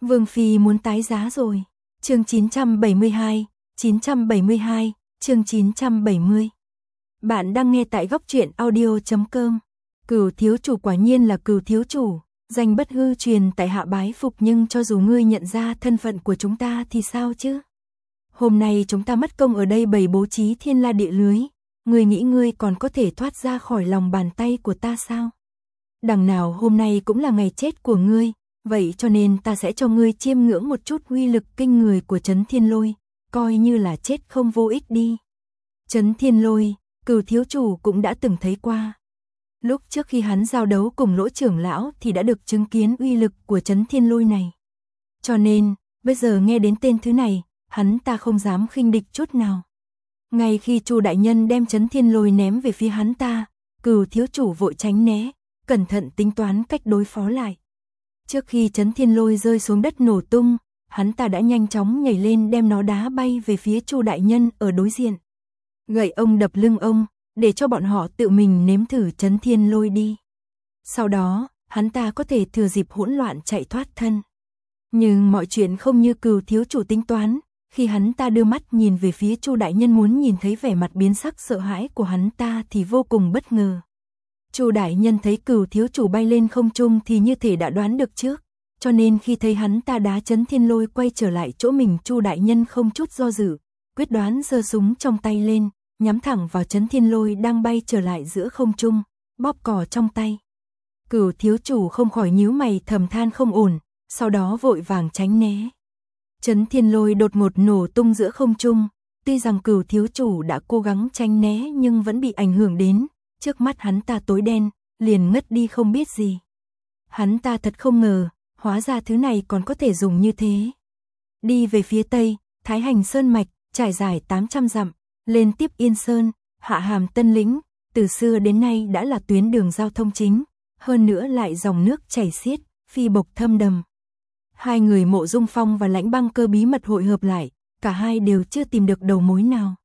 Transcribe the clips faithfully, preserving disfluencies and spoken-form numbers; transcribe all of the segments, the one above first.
Vương Phi muốn tái giá rồi. Chương chín trăm bảy mươi hai, chín trăm bảy mươi hai, chương chín trăm bảy mươi. Bạn đang nghe tại góc truyện audio chấm com. Cửu thiếu chủ quả nhiên là Cửu thiếu chủ, danh bất hư truyền tại hạ bái phục, nhưng cho dù ngươi nhận ra thân phận của chúng ta thì sao chứ? Hôm nay chúng ta mất công ở đây bày bố trí thiên la địa lưới, ngươi nghĩ ngươi còn có thể thoát ra khỏi lòng bàn tay của ta sao? Đằng nào hôm nay cũng là ngày chết của ngươi, vậy cho nên ta sẽ cho ngươi chiêm ngưỡng một chút uy lực kinh người của Chấn Thiên Lôi, coi như là chết không vô ích đi. Chấn Thiên Lôi, Cửu thiếu chủ cũng đã từng thấy qua. Lúc trước khi hắn giao đấu cùng Lỗ trưởng lão thì đã được chứng kiến uy lực của Chấn Thiên Lôi này. Cho nên, bây giờ nghe đến tên thứ này, hắn ta không dám khinh địch chút nào. Ngay khi Chu đại nhân đem Chấn Thiên Lôi ném về phía hắn ta, Cửu thiếu chủ vội tránh né, cẩn thận tính toán cách đối phó lại. Trước khi Chấn Thiên Lôi rơi xuống đất nổ tung, hắn ta đã nhanh chóng nhảy lên đem nó đá bay về phía Chu đại nhân ở đối diện. Gậy ông đập lưng ông, để cho bọn họ tự mình nếm thử Chấn Thiên Lôi đi. Sau đó, hắn ta có thể thừa dịp hỗn loạn chạy thoát thân. Nhưng mọi chuyện không như Cửu thiếu chủ tính toán, khi hắn ta đưa mắt nhìn về phía Chu đại nhân muốn nhìn thấy vẻ mặt biến sắc sợ hãi của hắn ta thì vô cùng bất ngờ. Chu đại nhân thấy Cửu thiếu chủ bay lên không trung thì như thể đã đoán được trước, cho nên khi thấy hắn ta đá Chấn Thiên Lôi quay trở lại chỗ mình, Chu đại nhân không chút do dự, quyết đoán giơ súng trong tay lên, nhắm thẳng vào Chấn Thiên Lôi đang bay trở lại giữa không trung, bóp cò trong tay. Cửu thiếu chủ không khỏi nhíu mày thầm than không ổn, sau đó vội vàng tránh né. Chấn Thiên Lôi đột ngột nổ tung giữa không trung, tuy rằng Cửu thiếu chủ đã cố gắng tránh né nhưng vẫn bị ảnh hưởng đến, trước mắt hắn ta tối đen, liền ngất đi không biết gì. Hắn ta thật không ngờ, hóa ra thứ này còn có thể dùng như thế. Đi về phía tây, Thái Hành Sơn mạch, trải dài tám trăm dặm, lên tiếp Yên Sơn, hạ hàm Tân Lĩnh, từ xưa đến nay đã là tuyến đường giao thông chính, hơn nữa lại dòng nước chảy xiết, phi bộc thâm đầm. Hai người Mộ Dung Phong và Lãnh Băng Cơ bí mật hội hợp lại, cả hai đều chưa tìm được đầu mối nào.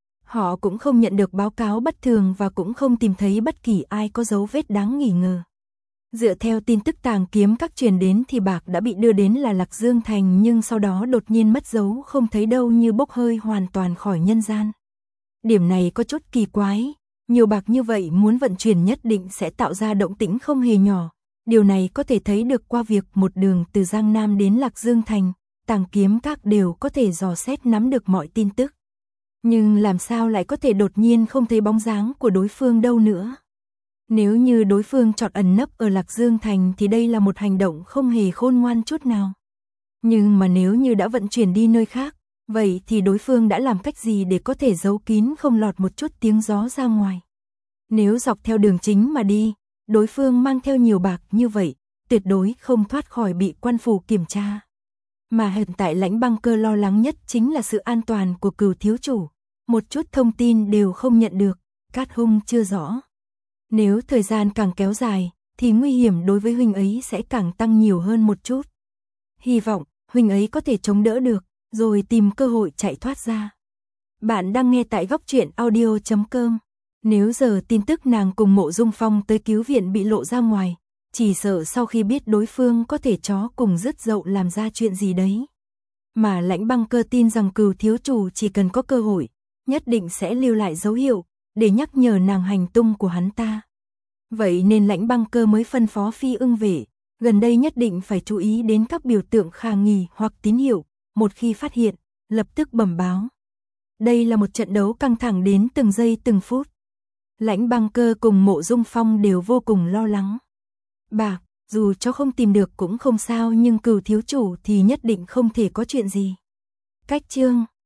Họ cũng không nhận được báo cáo bất thường và cũng không tìm thấy bất kỳ ai có dấu vết đáng nghi ngờ. Dựa theo tin tức tàng kiếm các truyền đến thì bạc đã bị đưa đến là Lạc Dương Thành, nhưng sau đó đột nhiên mất dấu không thấy đâu, như bốc hơi hoàn toàn khỏi nhân gian. Điểm này có chút kỳ quái, nhiều bạc như vậy muốn vận chuyển nhất định sẽ tạo ra động tĩnh không hề nhỏ. Điều này có thể thấy được qua việc một đường từ Giang Nam đến Lạc Dương Thành, tàng kiếm các đều có thể dò xét nắm được mọi tin tức. Nhưng làm sao lại có thể đột nhiên không thấy bóng dáng của đối phương đâu nữa? Nếu như đối phương chọn ẩn nấp ở Lạc Dương Thành thì đây là một hành động không hề khôn ngoan chút nào. Nhưng mà nếu như đã vận chuyển đi nơi khác, vậy thì đối phương đã làm cách gì để có thể giấu kín không lọt một chút tiếng gió ra ngoài? Nếu dọc theo đường chính mà đi, đối phương mang theo nhiều bạc như vậy, tuyệt đối không thoát khỏi bị quan phủ kiểm tra. Mà hiện tại Lãnh Băng Cơ lo lắng nhất chính là sự an toàn của Cửu thiếu chủ, một chút thông tin đều không nhận được, cát hung chưa rõ. Nếu thời gian càng kéo dài, thì nguy hiểm đối với huynh ấy sẽ càng tăng nhiều hơn một chút. Hy vọng huynh ấy có thể chống đỡ được, rồi tìm cơ hội chạy thoát ra. Bạn đang nghe tại góc truyện audio chấm com. Nếu giờ tin tức nàng cùng Mộ Dung Phong tới cứu viện bị lộ ra ngoài, chỉ sợ sau khi biết đối phương có thể chó cùng rứt dậu làm ra chuyện gì đấy. Mà Lãnh Băng Cơ tin rằng Cửu thiếu chủ chỉ cần có cơ hội, nhất định sẽ lưu lại dấu hiệu, để nhắc nhở nàng hành tung của hắn ta. Vậy nên Lãnh Băng Cơ mới phân phó Phi Ưng Vệ, gần đây nhất định phải chú ý đến các biểu tượng khả nghi hoặc tín hiệu, một khi phát hiện, lập tức bẩm báo. Đây là một trận đấu căng thẳng đến từng giây từng phút. Lãnh Băng Cơ cùng Mộ Dung Phong đều vô cùng lo lắng. Bạc, dù cho không tìm được cũng không sao, nhưng Cửu thiếu chủ thì nhất định không thể có chuyện gì. Cách chương